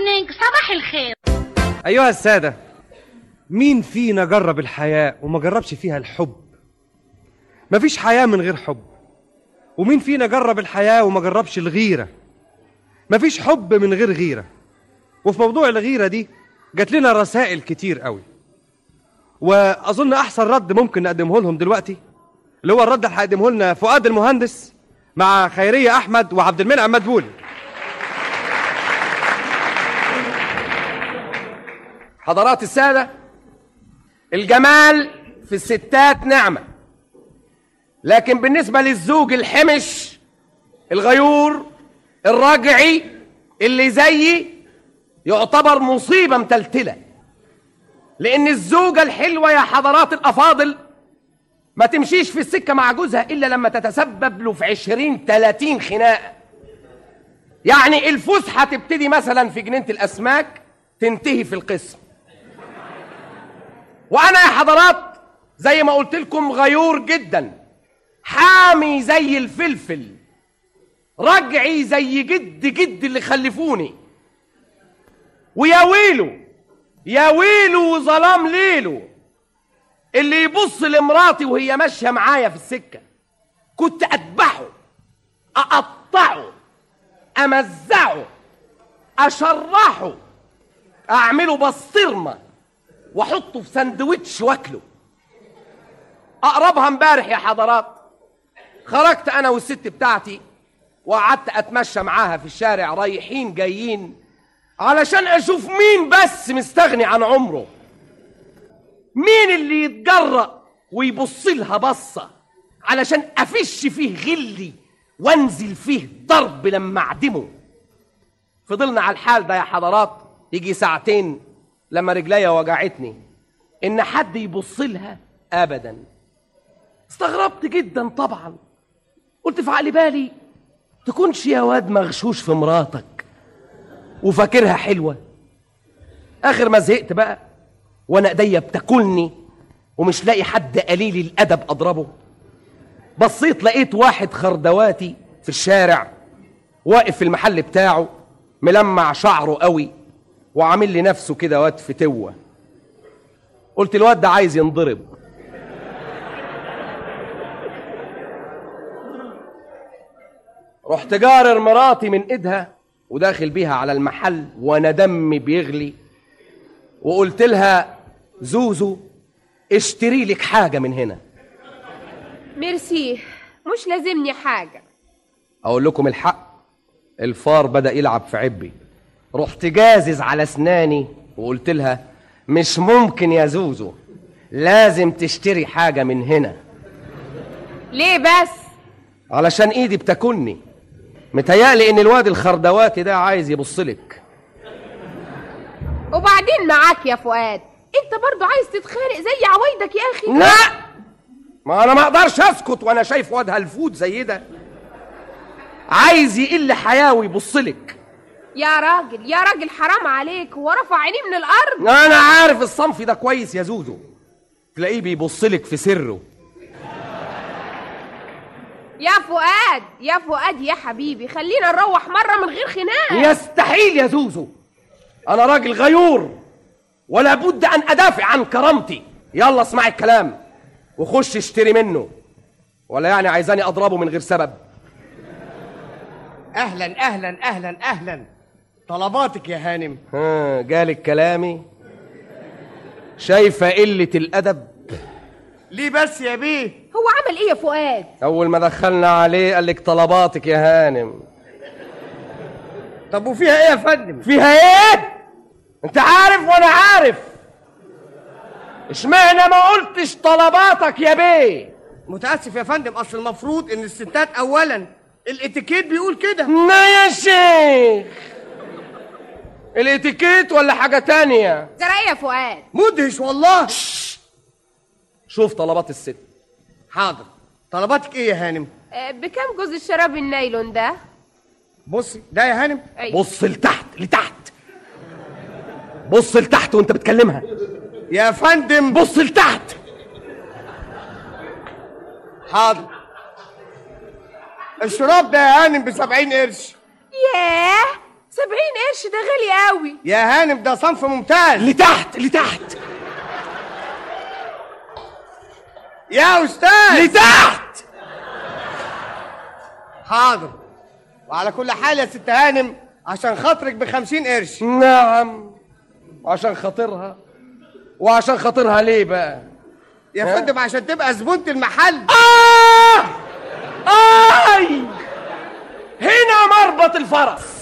مورنينج، صباح الخير. أيها السادة، مين فينا جرب الحياة وما جربش فيها الحب؟ مفيش حياة من غير حب. ومين فينا جرب الحياة وما جربش الغيرة؟ مفيش حب من غير غيرة. وفي موضوع الغيرة دي جات لنا رسائل كتير قوي، وأظن أحسن رد ممكن نقدمه لهم دلوقتي اللي هو الرد اللي هيقدمه لنا فؤاد المهندس مع خيرية أحمد وعبد المنعم مدبولي. حضرات السادة، الجمال في الستات نعمة، لكن بالنسبة للزوج الحمش الغيور الراجعي اللي زيي يعتبر مصيبة متلتلة. لأن الزوجة الحلوة يا حضرات الأفاضل ما تمشيش في السكة مع جوزها إلا لما تتسبب له في 20-30 خناقة. يعني الفسحة تبتدي مثلا في جنينة الأسماك تنتهي في القسم. وأنا يا حضرات زي ما قلت لكم غيور جدا، حامي زي الفلفل، رجعي زي جد اللي خلفوني. ويا ويله يا ويله وظلام ليله اللي يبص لمراتي وهي ماشيه معايا في السكه، كنت اذبحه، اقطعه، امزعه، اشرحه، اعمله بسطرمه واحطه في سندوتش واكله. اقربها امبارح يا حضرات، خرجت انا والست بتاعتي وقعدت اتمشى معاها في الشارع رايحين جايين علشان اشوف مين بس مستغني عن عمره، مين اللي يتجرأ ويبص لها بصه علشان افش فيه غلي وانزل فيه ضرب لما اعدمه. فضلنا على الحال ده يا حضرات يجي ساعتين لما رجليا وجعتني ان حد يبص لها ابدا. استغربت جدا طبعا، قلت في عقلي بالي تكونش يا واد مغشوش في مراتك وفاكرها حلوه. اخر ما زهقت بقى وانا ايديا بتاكلني ومش لاقي حد قليل الادب اضربه، بصيت لقيت واحد خردواتي في الشارع واقف في المحل بتاعه ملمع شعره قوي وعامل لي نفسه كده واد فتوه. قلت الواد ده عايز ينضرب. رحت جارر مراتي من ايدها وداخل بيها على المحل وانا دمي بيغلي، وقلت لها زوزو اشتري لك حاجه من هنا. ميرسي، مش لازمني حاجه. اقول لكم الحق، الفار بدأ يلعب في عبي. رحت جازز على اسناني وقلت لها مش ممكن يا زوزو، لازم تشتري حاجه من هنا. ليه بس؟ علشان ايدي بتاكلني. متهيألي ان الواد الخردواتي ده عايز يبصلك. وبعدين معاك يا فؤاد، انت برضو عايز تتخانق زي عوايدك يا اخي؟ لا، ما انا ما اقدرش اسكت وانا شايف واد هلفوت زي ده عايز يقل حياه ويبصلك. يا راجل حرام عليك، هو رفع عينيه من الارض؟ انا عارف الصنف ده كويس يا زوزو، تلاقيه بيبصلك في سره. يا فؤاد يا حبيبي، خلينا نروح مرة من غير خناق. يستحيل يا زوزو، أنا راجل غيور ولا بد أن أدافع عن كرامتي. يلا اسمعي الكلام وخش اشتري منه، ولا يعني عايزاني أضربه من غير سبب؟ أهلا أهلا أهلا أهلا، طلباتك يا هانم. جالك كلامي؟ شايفة قلة الأدب؟ ليه بس يا بيه؟ هو عمل ايه يا فؤاد؟ أول ما دخلنا عليه قال لك طلباتك يا هانم. طب وفيها ايه يا فندم؟ فيها ايه؟ انت عارف وانا عارف. اشمعنى ما قلتش طلباتك يا بيه؟ متأسف يا فندم، اصل المفروض ان الستات اولا، الاتيكيت بيقول كده. لا يا شيخ، الاتيكيت ولا حاجة تانية؟ جرى ايه يا فؤاد؟ مدهش والله. شوف طلبات الست. حاضر، طلباتك ايه يا هانم؟ بكام جوز الشراب النايلون ده؟ بصي ده يا هانم. أيوة. بص لتحت بص لتحت وانت بتكلمها يا فندم. بص لتحت. حاضر. الشراب ده يا هانم ب70 قرش. ياه، 70 قرش ده غالي قوي. يا هانم ده صنف ممتاز. لتحت لتحت يا استاذ لتحت. حاضر. وعلى كل حال يا ست هانم عشان خاطرك ب50 قرش. نعم، عشان خاطرها. وعشان خاطرها ليه بقى؟ يا فندم عشان تبقى زبونة المحل. آي هنا مربط الفرس.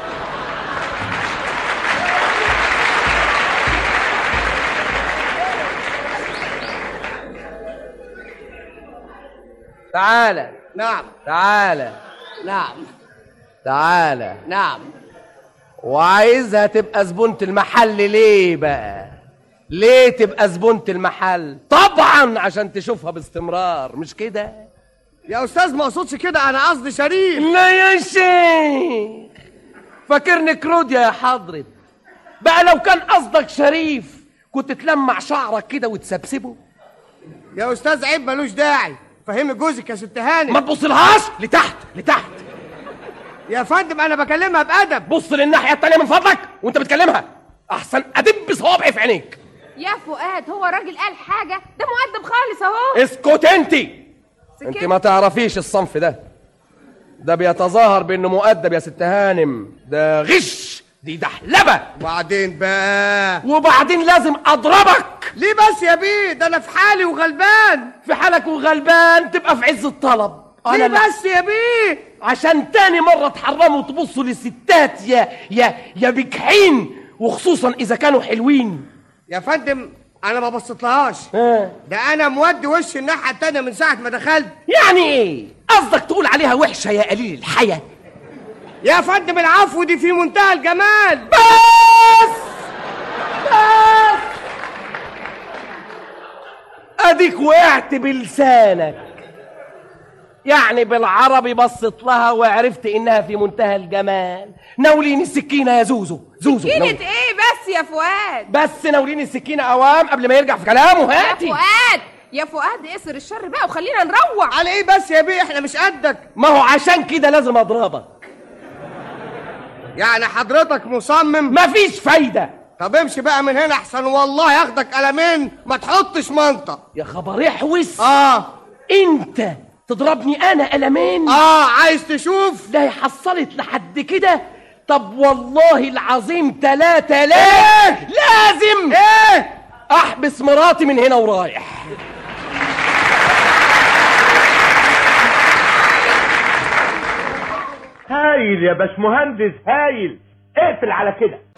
تعالى نعم تعالى نعم تعالى. نعم. وعايزها تبقى زبونة المحل ليه بقى؟ ليه تبقى زبونة المحل؟ طبعا عشان تشوفها باستمرار، مش كده؟ يا استاذ ما اقصدش كده، انا قصدي شريف. لا يا شيخ، فاكرني كرود يا حضرة؟ بقى لو كان قصدك شريف كنت تلمع شعرك كده وتسبسبه. يا استاذ عيب ملوش داعي، فهمي جوزك يا ست هانم. ما تبصلهاش لتحت لتحت. يا فندم انا بكلمها بأدب. بص للناحية التانية من فضلك وانت بتكلمها، احسن ادب صوابعي في عينيك. يا فؤاد هو الراجل قال حاجة؟ ده مؤدب خالص اهو. اسكت انت ما تعرفيش الصنف ده بيتظاهر بانه مؤدب يا ست هانم، ده غش، دي دحلبة. وبعدين لازم اضربك. ليه بس يا بيه؟ ده انا في حالي وغلبان. في حالك وغلبان تبقى في عز الطلب. ليه بس يا بيه؟ عشان تاني مرة تحرموا تبصوا للستات يا بجحين، وخصوصا اذا كانوا حلوين. يا فندم انا ما بصيتلهاش. ده انا مودي وش الناحية التانية من ساعة ما دخلت. يعني ايه؟ قصدك تقول عليها وحشة يا قليل الحياة؟ يا فندم العفو دي في منتهى الجمال. بس اديك وقعت بلسانك، يعني بالعربي بصت لها وعرفت انها في منتهى الجمال. ناوليني السكينة يا زوزو. سكينة ايه بس يا فؤاد؟ بس ناوليني السكينة اوام قبل ما يرجع في كلامه. هاتي يا فؤاد قصر الشر بقى وخلينا نروح. على ايه بس يا بيه؟ احنا مش قدك. ما هو عشان كده لازم اضربك. يعني حضرتك مصمم؟ مفيش فايدة. طب امشي بقى من هنا احسن والله ياخدك قلمين ما تحطش منطق. يا خبر احوس. انت تضربني انا قلمين؟ عايز تشوف؟ ده حصلت لحد كده. طب والله العظيم 3 ليه؟ لازم احبس مراتي من هنا ورايح. هايل يا باشمهندس هايل. اقفل على كده.